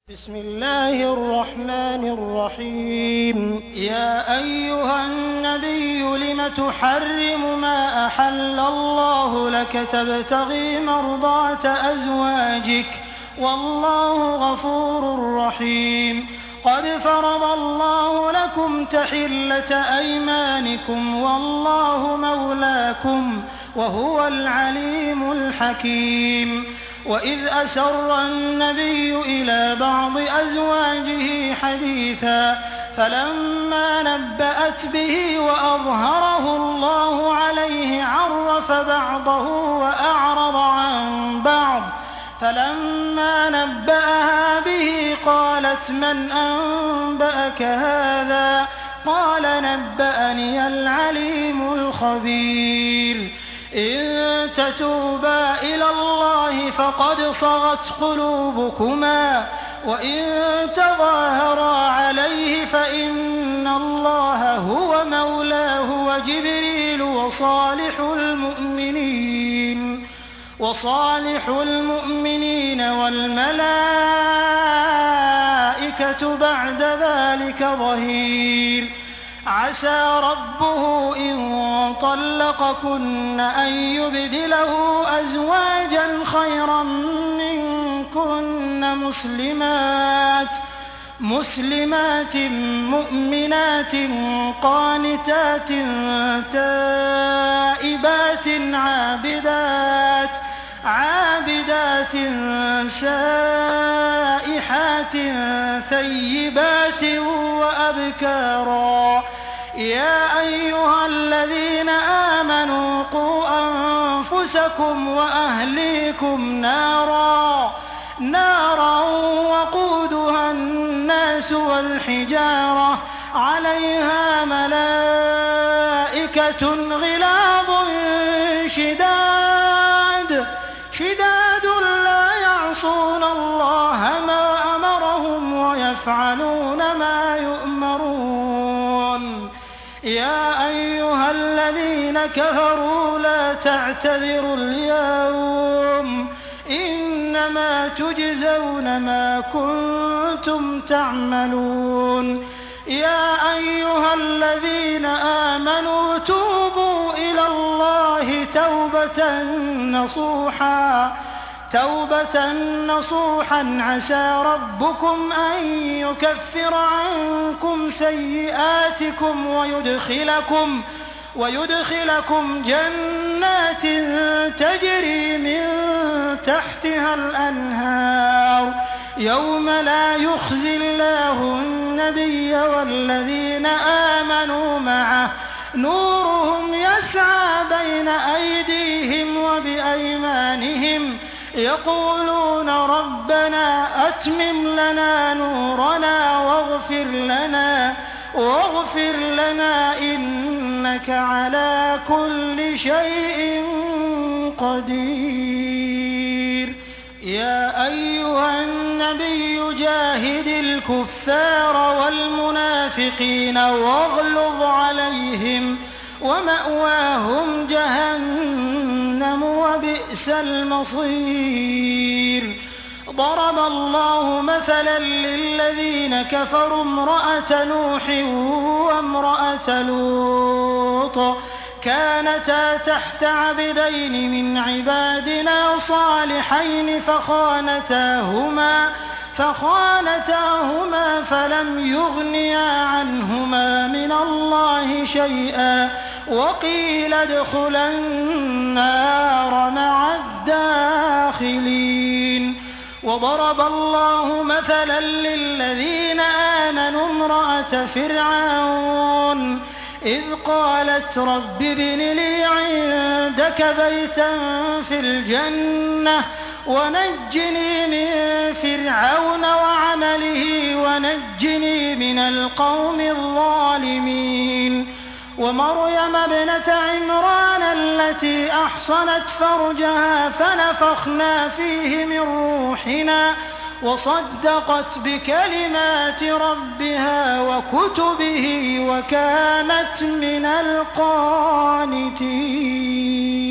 بسم الله الرحمن الرحيم. يا أيها النبي لم تحرم ما أحل الله لك تبتغي مرضات أزواجك والله غفور رحيم. قد فرض الله لكم تحلة أيمانكم والله مولاكم وهو العليم الحكيم. وإذ أسر النبي إلى بعض أزواجه حديثا فلما نبأت به وأظهره الله عليه عرف بعضه وأعرض عن بعض. فلما نبأها به قالت من أنبأك هذا؟ قال نبأني العليم الخبير. إن تتوبا إلى الله فقد صغت قلوبكما وإن تظاهرا عليه فإن الله هو مولاه وجبريل وصالح المؤمنين والملائكة بعد ذلك ظهير. عسى ربه إن طلقكن أن يبدله أزواجا خيرا منكن مسلمات مؤمنات قانتات تائبات عابدات سائحات ثيبات وأبكارا. يا أيها الذين آمنوا قوا أنفسكم وأهليكم نارا وقودها الناس والحجارة عليها ملائكة غلاظ شداد لا يعصون الله ما أمرهم ويفعلون ما يؤمرون. يا أيها الذين كفروا لا تعتذروا اليوم إنما تجزون ما كنتم تعملون. يا أيها الذين آمنوا توبوا إلى الله توبة نصوحا عسى ربكم أن يكفر عنكم سيئاتكم ويدخلكم جنات تجري من تحتها الأنهار يوم لا يخزي الله النبي والذين آمنوا معه نورهم يسعى بين أيديهم وبأيمانهم يقولون ربنا أتمم لنا نورنا واغفر لنا إنك على كل شيء قدير. يا أيها النبي جاهد الكفار والمنافقين واغلظ عليهم ومأواهم جهنم وبئس المصير. ضرب الله مثلا للذين كفروا امرأة نوح وامرأة لوط كانتا تحت عبدين من عبادنا صالحين فخانتاهما فلم يغنيا عنهما من الله شيئا وقيل ادخلا النار مع الداخلين. وضرب الله مثلا للذين آمنوا امرأة فرعون إذ قالت رب ابن لي عندك بيتا في الجنة ونجني من فرعون وعمله ونجني من القوم الظالمين. ومريم ابنة عمران التي أحصنت فرجها فنفخنا فيه من روحنا وصدقت بكلمات ربها وكتبه وكانت من القانتين.